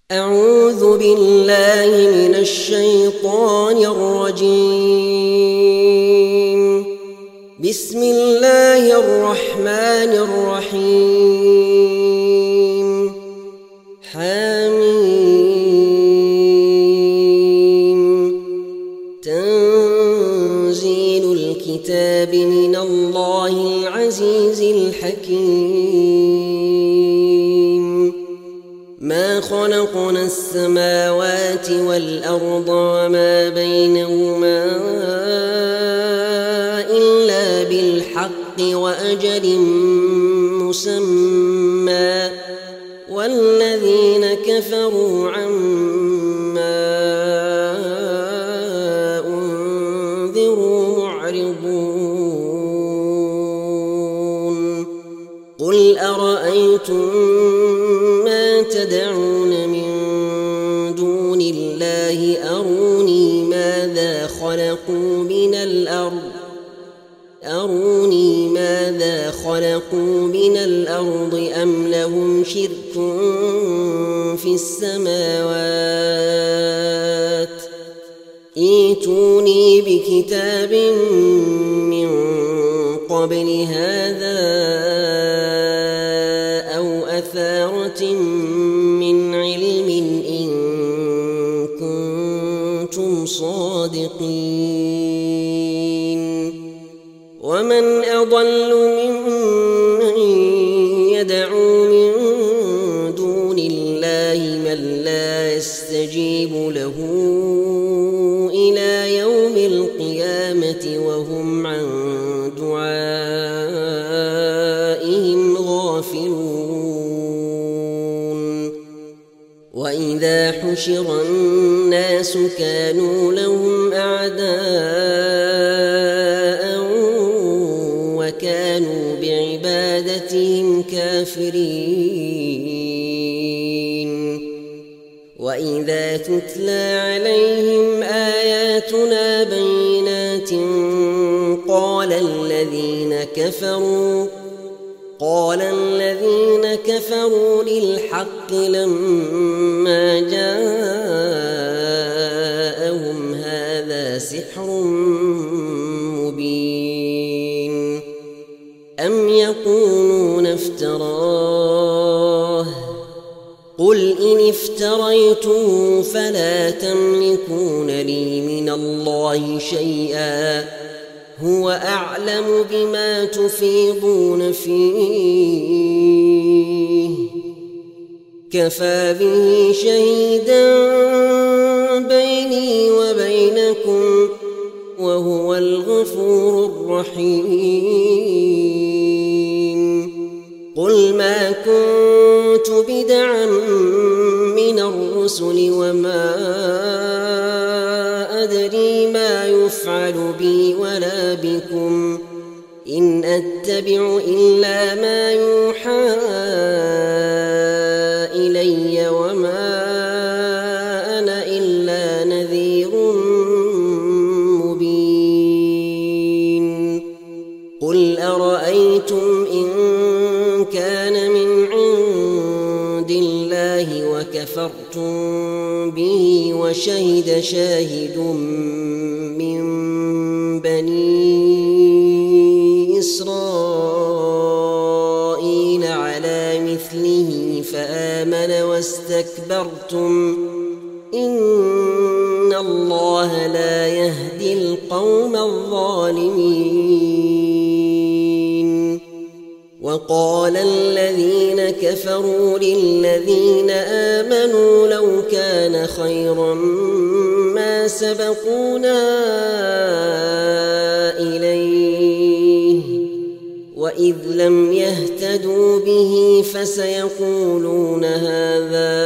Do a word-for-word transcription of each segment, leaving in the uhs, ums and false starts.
أعوذ بالله من الشيطان الرجيم. بسم الله الرحمن الرحيم. حميم. تنزيل الكتاب من الله العزيز الحكيم. ما خلقنا السماوات والأرض وما بينهما إلا بالحق وأجل مسمى والذين كفروا عما أنذروا معرضون. قل أرأيتم تدعون من دون الله أروني ماذا خلقوا من الأرض أروني ماذا خلقوا من الأرض أم لهم شرك في السماوات ائتوني بكتاب من قبل هذا أو أثارة من علم إن كنتم صادقين. ومن أضل ممن يدعو من دون الله من لا يستجيب له إلى يوم القيامة وهم عن دعائهم غافلون. وإذا حشر الناس كانوا لهم أعداء وكانوا بعبادتهم كافرين. وإذا تتلى عليهم آياتنا بينات قال الذين كفروا قال الذين كفروا للحق لما جاءهم هذا سحر مبين. أم يقولون افتراه قل إن افتريته فلا تملكون لي من الله شيئا هو أعلم بما تفيضون فيه كفى به شهيدا بيني وبينكم وهو الغفور الرحيم. قل ما كنت بدعا من الرسل وما أدري ما يفعل بي ولا بكم إن أتبع إلا ما يوحى إلي وما أنا إلا نذير مبين. قل أرأيتم إن كان من عند الله وكفرتم به وشهد شاهد من بني إسرائيل على مثله فآمن واستكبرتم إن الله لا يهدي القوم الظالمين. وقال الذين كفروا للذين آمنوا لو كان خيرا ما سبقونا إليه وإذ لم يهتدوا به فسيقولون هذا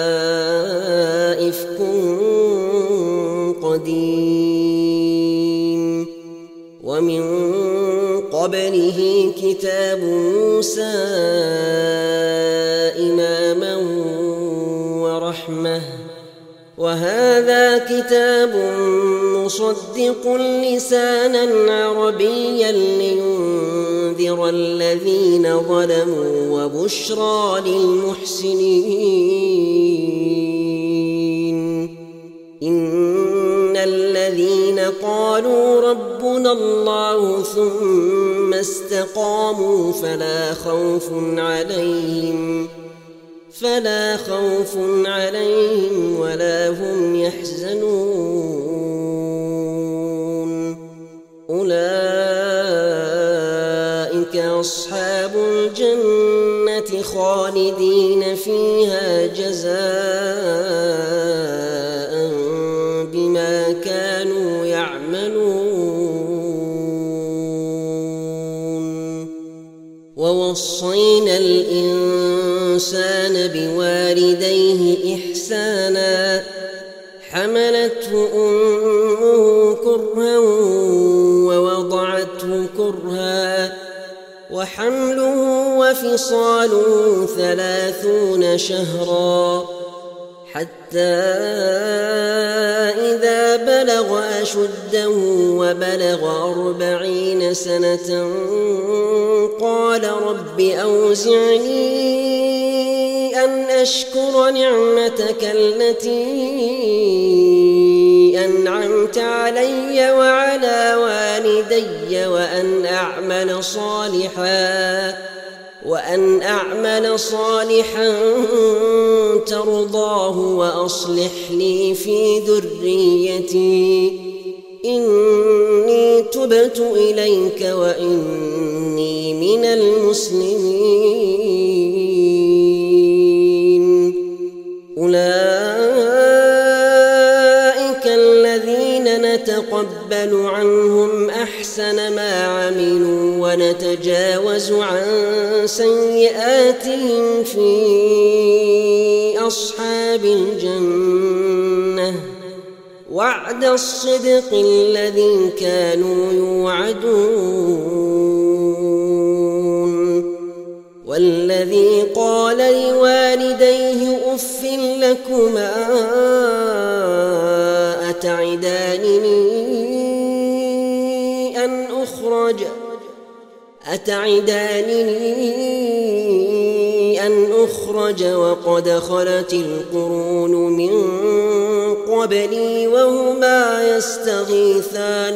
إفك قديم. ومن قبله كتاب موسى إماما ورحمة وهذا كتاب مصدق لسانا عربيا لينذر الذين ظلموا وبشرى للمحسنين. استقاموا فلا خوف عليهم فلا خوف عليهم ولا هم يحزنون أولئك أصحاب الجنة خالدين فيها جزاء بما كانوا يعملون ووصينا الإنسان بوالديه إحسانا حملته أمه كرها ووضعته كرها وحمله وفصاله ثلاثون شهرا حتى إذا بلغ أشده وبلغ أربعين سنة قال رب أوزعني أن أشكر نعمتك التي أنعمت علي وعلى والدي وأن أعمل صالحا وأن أعمل صالحا ترضاه وأصلح لي في ذريتي إني تبت إليك وإني من المسلمين أولئك الذين نتقبل عنهم أحسن ما عملوا ونتجاوز عن سيئاتهم في أصحاب الجنة وعد الصدق الذي كانوا يوعدون والذي قال لوالديه أف لكما أتعدانني أن أخرج أتعدانني أن أخرج وقد خلت القرون من قبلي وهما يستغيثان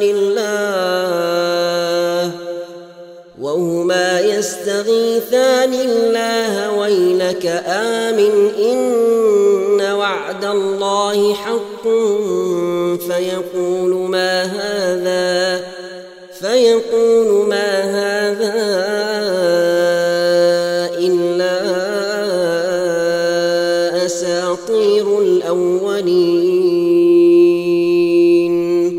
الله وهما يستغيثان الله ويلك آمن إن وعد الله حق فيقول ما هذا فيقول ما هذا إلا أساطير الأولين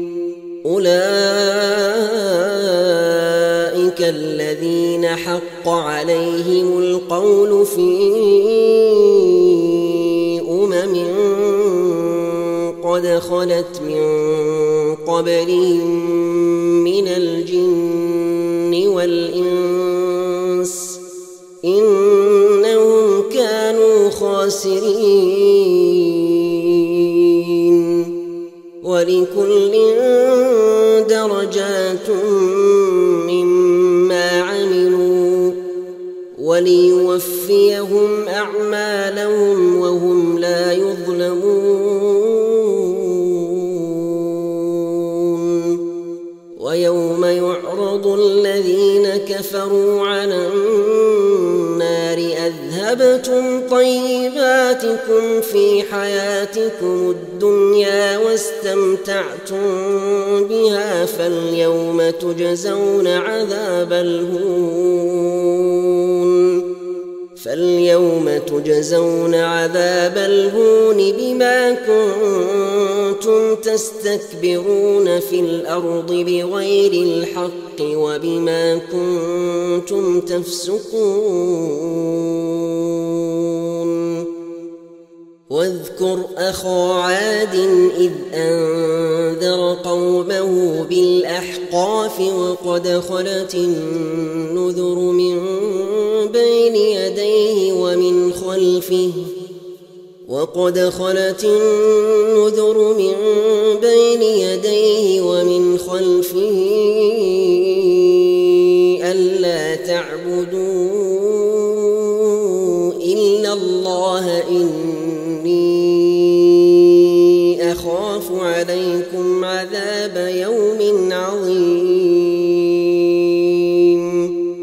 أولئك الذين حق عليهم القول في أمم قد خلت من قبلهم من الجن والإنس إنهم كانوا خاسرين ولكل درجات مما عملوا وليوفيهم أعمالهم وهم لا يظلمون ويوم يعرض الذين كفروا على النار أذهبتم طيباتكم في حياتكم الدنيا واستمتعتم بها فاليوم تجزون عذاب الهون فاليوم تجزون عذاب الهون بما كنتم تستكبرون في الأرض بغير الحق وبما كنتم تفسقون واذكر أخا عاد إذ أنذر قومه بالأحقاف وقد خلت النذر من بين يديه ومن خلفه وقد خلت النذر من بين يديه ومن خلفه ألا تعبدوا إلا الله إني أخاف عليكم عذاب يوم عظيم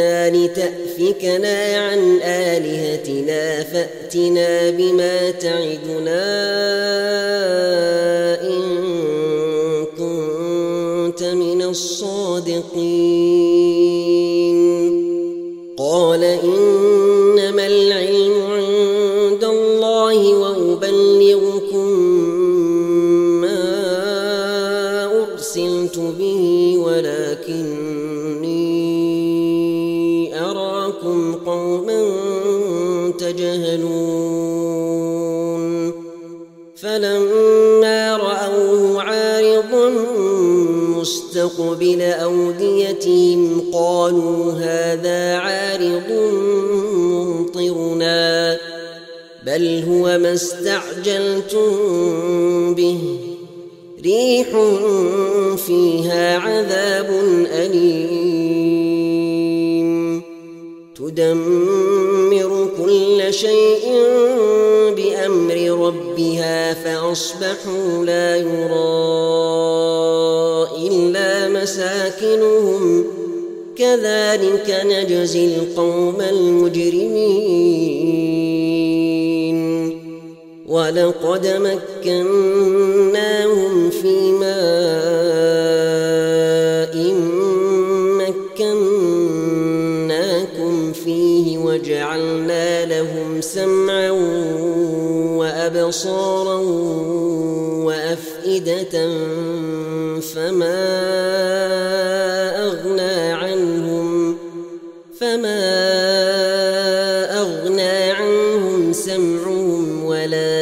جئتنا لتأفكنا عن آلهتنا فأتنا بما تعدنا إن كنت من الصادقين. قال إنما العلم عند الله وأبلغكم ما أرسلت به ولكني أراكم قوما تجهلون. فلما رأوه عارضا مستقبل أوديتهم قالوا هذا عارض ممطرنا بل هو ما استعجلتم به ريح فيها عذاب أليم تدمر كل شيء بأمر ربها فأصبحوا لا يرى إلا مساكنهم كذلك نجزي القوم المجرمين. ولقد مكناهم في ماء مكناكم فيه وجعلنا لهم سمعا وأبصارا وأفئدة فما أغنى عنهم فما أغنى عنهم سمعهم ولا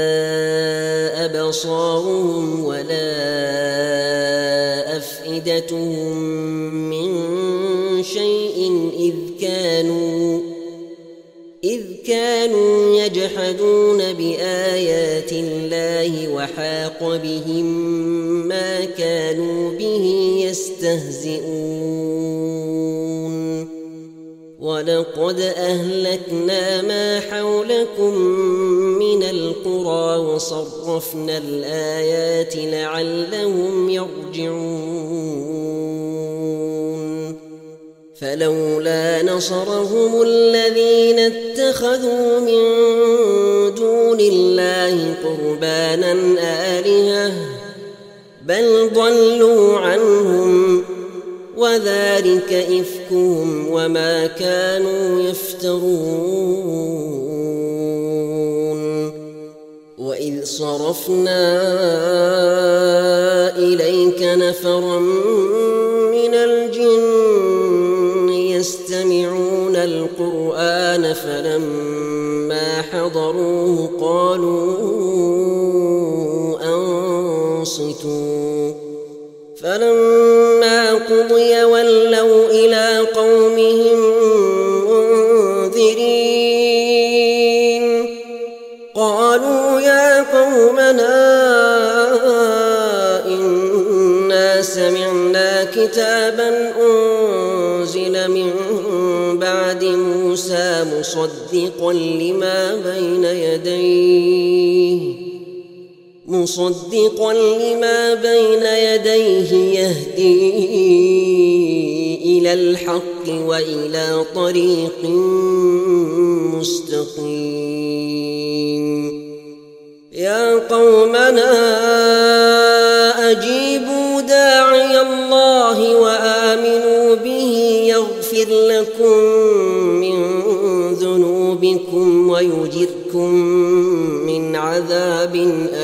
أبصارهم ولا أفئدتهم من شيء إذ كانوا إذ كانوا يجحدون بآيات الله وحاق بهم ما كانوا به يستهزئون. ولقد أهلكنا ما حولكم من القرى وصرفنا الآيات لعلهم يرجعون. فلولا نصرهم الذين اتخذوا من دون الله قربانا آلهة بل ضلوا عنهم وذلك إفكهم وما كانوا يفترون. وإذ صرفنا إليك نفرا من الجن يستمعون القرآن فلما حضروه قالوا أنصتوا فلما قضي ولوا إلى قومهم منذرين. قالوا يا قومنا إنا سمعنا كتابا أنزل من بعد موسى مصدقا لما بين يديه مصدقا لما بين يديه يهدي إلى الحق وإلى طريق مستقيم. يا قومنا أجيبوا داعي الله وآمنوا به يغفر لكم من ذنوبكم ويجركم من عذاب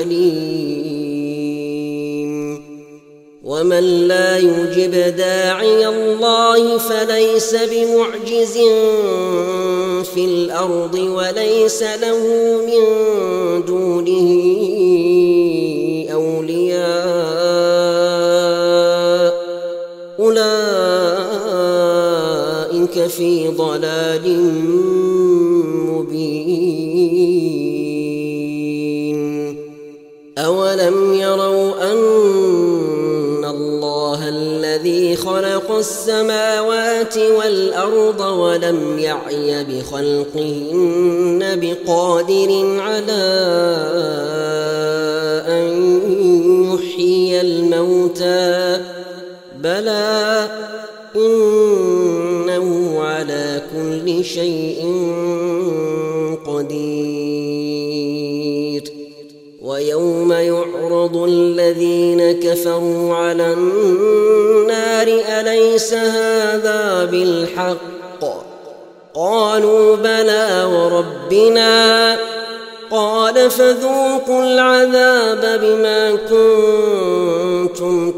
أليم. ومن لا يجب داعي الله فليس بمعجز في الأرض وليس له من دونه أولياء أولئك في ضلال مبين. أولم يروا أن الله الذي خلق السماوات والأرض ولم يعي بخلقهن بقادر على أن يحيي الموتى بلى إنه على على كل شيء قدير. ويوم يعرض الذين كفروا على النار أليس هذا بالحق؟ قالوا بلى وربنا. قال فذوقوا العذاب بما كنتم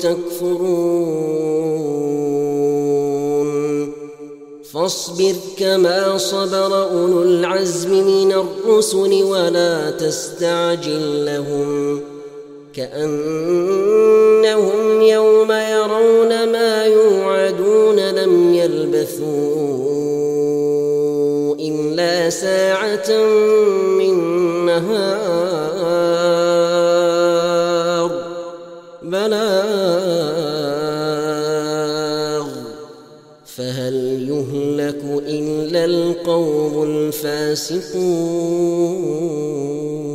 تكفرون. فاصبر كما صبر أولو العزم من الرسل ولا تستعجل لهم كأنهم يوم يرون ما يوعدون لم يلبثوا إلا ساعة من نهار بلاغ فهل يهلك إلا القوم الفاسقون.